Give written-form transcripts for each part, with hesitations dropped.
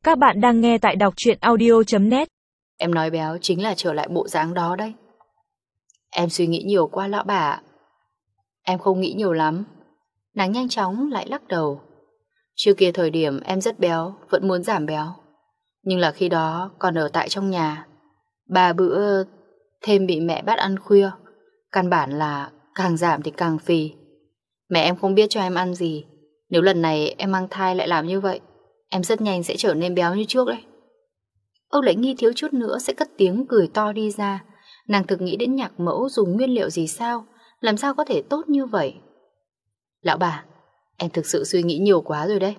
Các bạn đang nghe tại đọc truyện audio.net. Em nói béo chính là trở lại bộ dáng đó đấy. Em suy nghĩ nhiều quá lão bà ạ. Em không nghĩ nhiều lắm. Nàng nhanh chóng lại lắc đầu. Trước kia thời điểm em rất béo, vẫn muốn giảm béo. Nhưng là khi đó còn ở tại trong nhà, 3 bữa thêm bị mẹ bắt ăn khuya. Căn bản là càng giảm thì càng phì. Mẹ em không biết cho em ăn gì. Nếu lần này em mang thai lại làm như vậy, em rất nhanh sẽ trở nên béo như trước đấy. Âu Lệ Nghi thiếu chút nữa sẽ cất tiếng cười to đi ra. Nàng thực nghĩ đến nhạc mẫu dùng nguyên liệu gì sao, làm sao có thể tốt như vậy. Lão bà, em thực sự suy nghĩ nhiều quá rồi đấy.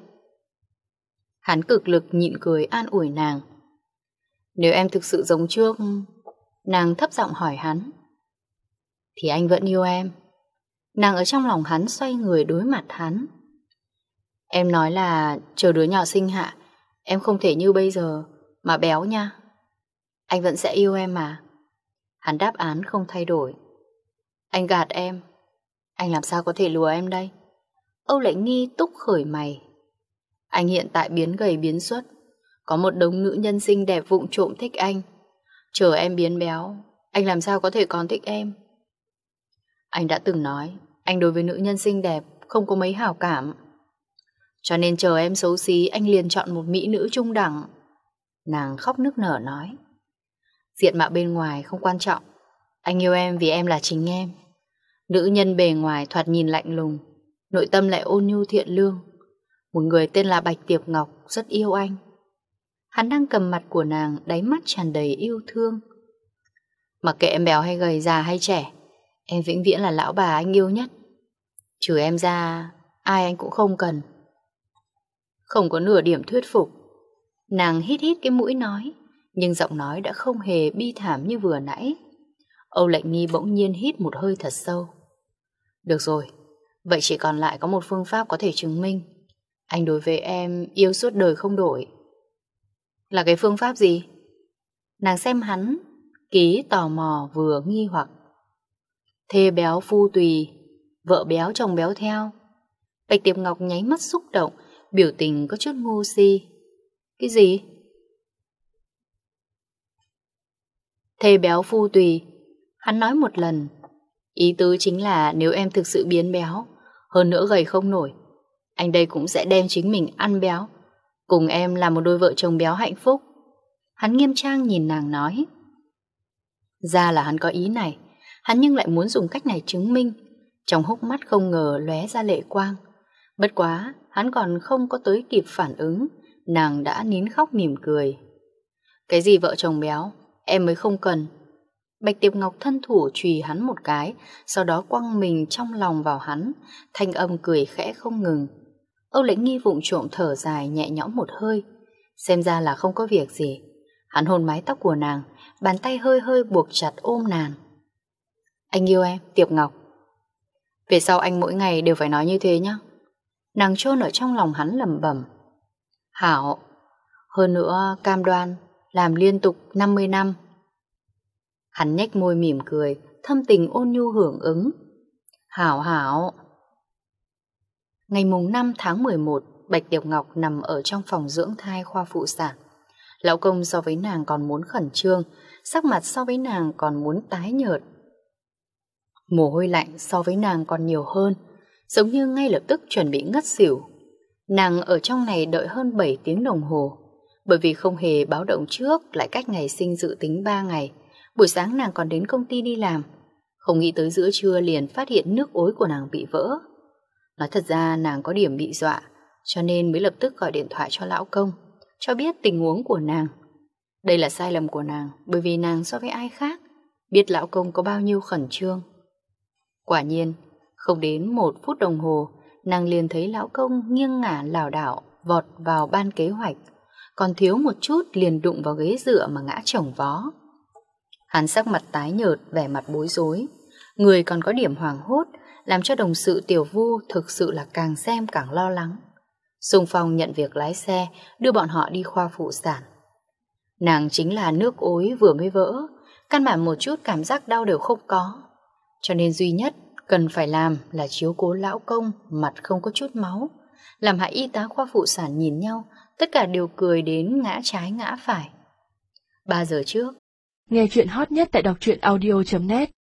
Hắn cực lực nhịn cười an ủi nàng. Nếu em thực sự giống trước, nàng thấp giọng hỏi hắn, thì anh vẫn yêu em. Nàng ở trong lòng hắn xoay người đối mặt hắn. Em nói là chờ đứa nhỏ sinh hạ, em không thể như bây giờ mà béo nha. Anh vẫn sẽ yêu em mà. Hắn đáp án không thay đổi. Anh gạt em. Anh làm sao có thể lừa em đây? Âu Lệ Nghi túc khởi mày. Anh hiện tại biến gầy biến suất, có một đống nữ nhân xinh đẹp vụng trộm thích anh. Chờ em biến béo, anh làm sao có thể còn thích em? Anh đã từng nói anh đối với nữ nhân xinh đẹp không có mấy hảo cảm. Cho nên chờ em xấu xí, anh liền chọn một mỹ nữ trung đẳng. Nàng khóc nức nở nói. Diện mạo bên ngoài không quan trọng. Anh yêu em vì em là chính em. Nữ nhân bề ngoài thoạt nhìn lạnh lùng, nội tâm lại ôn nhu thiện lương. Một người tên là Bạch Tiệp Ngọc rất yêu anh. Hắn đang cầm mặt của nàng, đáy mắt tràn đầy yêu thương. Mặc kệ em béo hay gầy, già hay trẻ, em vĩnh viễn là lão bà anh yêu nhất. Trừ em ra, ai anh cũng không cần. Không có nửa điểm thuyết phục. Nàng hít hít cái mũi nói, nhưng giọng nói đã không hề bi thảm như vừa nãy. Âu Lệ Nghi bỗng nhiên hít một hơi thật sâu. Được rồi, vậy chỉ còn lại có một phương pháp có thể chứng minh anh đối với em yêu suốt đời không đổi. Là cái phương pháp gì? Nàng xem hắn, ký tò mò vừa nghi hoặc. Thê béo phu tùy, vợ béo chồng béo theo. Bạch Tiệp Ngọc nháy mắt xúc động, biểu tình có chút ngu si. Cái gì? Thê béo phu tùy. Hắn nói một lần. Ý tứ chính là nếu em thực sự biến béo, hơn nữa gầy không nổi, anh đây cũng sẽ đem chính mình ăn béo, cùng em là một đôi vợ chồng béo hạnh phúc. Hắn nghiêm trang nhìn nàng nói. Ra là hắn có ý này, hắn nhưng lại muốn dùng cách này chứng minh. Trong hốc mắt không ngờ lóe ra lệ quang. Bất quá, hắn còn không có tới kịp phản ứng, nàng đã nín khóc mỉm cười. Cái gì vợ chồng béo, em mới không cần. Bạch Tiệp Ngọc thân thủ chùy hắn một cái, sau đó quăng mình trong lòng vào hắn, thanh âm cười khẽ không ngừng. Âu Lệ Nghi vụng trộm thở dài nhẹ nhõm một hơi, xem ra là không có việc gì. Hắn hôn mái tóc của nàng, bàn tay hơi hơi buộc chặt ôm nàng. Anh yêu em, Tiệp Ngọc. Về sau anh mỗi ngày đều phải nói như thế nhé. Nàng chôn ở trong lòng hắn lẩm bẩm. Hảo. Hơn nữa cam đoan làm liên tục 50 năm. Hắn nhếch môi mỉm cười, thâm tình ôn nhu hưởng ứng. Hảo hảo. Ngày mùng 5 tháng 11, Bạch Tiệp Ngọc nằm ở trong phòng dưỡng thai khoa phụ sản. Lão công so với nàng còn muốn khẩn trương, sắc mặt so với nàng còn muốn tái nhợt. Mồ hôi lạnh so với nàng còn nhiều hơn, giống như ngay lập tức chuẩn bị ngất xỉu. Nàng ở trong này đợi hơn 7 tiếng đồng hồ, bởi vì không hề báo động trước, lại cách ngày sinh dự tính 3 ngày. Buổi sáng nàng còn đến công ty đi làm, không nghĩ tới giữa trưa liền phát hiện nước ối của nàng bị vỡ. Nói thật ra nàng có điểm bị dọa, cho nên mới lập tức gọi điện thoại cho lão công, cho biết tình huống của nàng. Đây là sai lầm của nàng, bởi vì nàng so với ai khác biết lão công có bao nhiêu khẩn trương. Quả nhiên, không đến 1 phút đồng hồ, nàng liền thấy lão công nghiêng ngả lảo đảo vọt vào ban kế hoạch, còn thiếu một chút liền đụng vào ghế dựa mà ngã chồng vó. Hắn sắc mặt tái nhợt, vẻ mặt bối rối, người còn có điểm hoảng hốt, làm cho đồng sự Tiểu Vu thực sự là càng xem càng lo lắng. Xung phong nhận việc lái xe, đưa bọn họ đi khoa phụ sản. Nàng chính là nước ối vừa mới vỡ, căn bản một chút cảm giác đau đều không có. Cho nên duy nhất cần phải làm là chiếu cố lão công mặt không có chút máu, làm hai y tá khoa phụ sản nhìn nhau, Tất cả đều cười đến ngã trái ngã phải. 3 giờ trước. Nghe chuyện hot nhất tại đọc truyện audio.net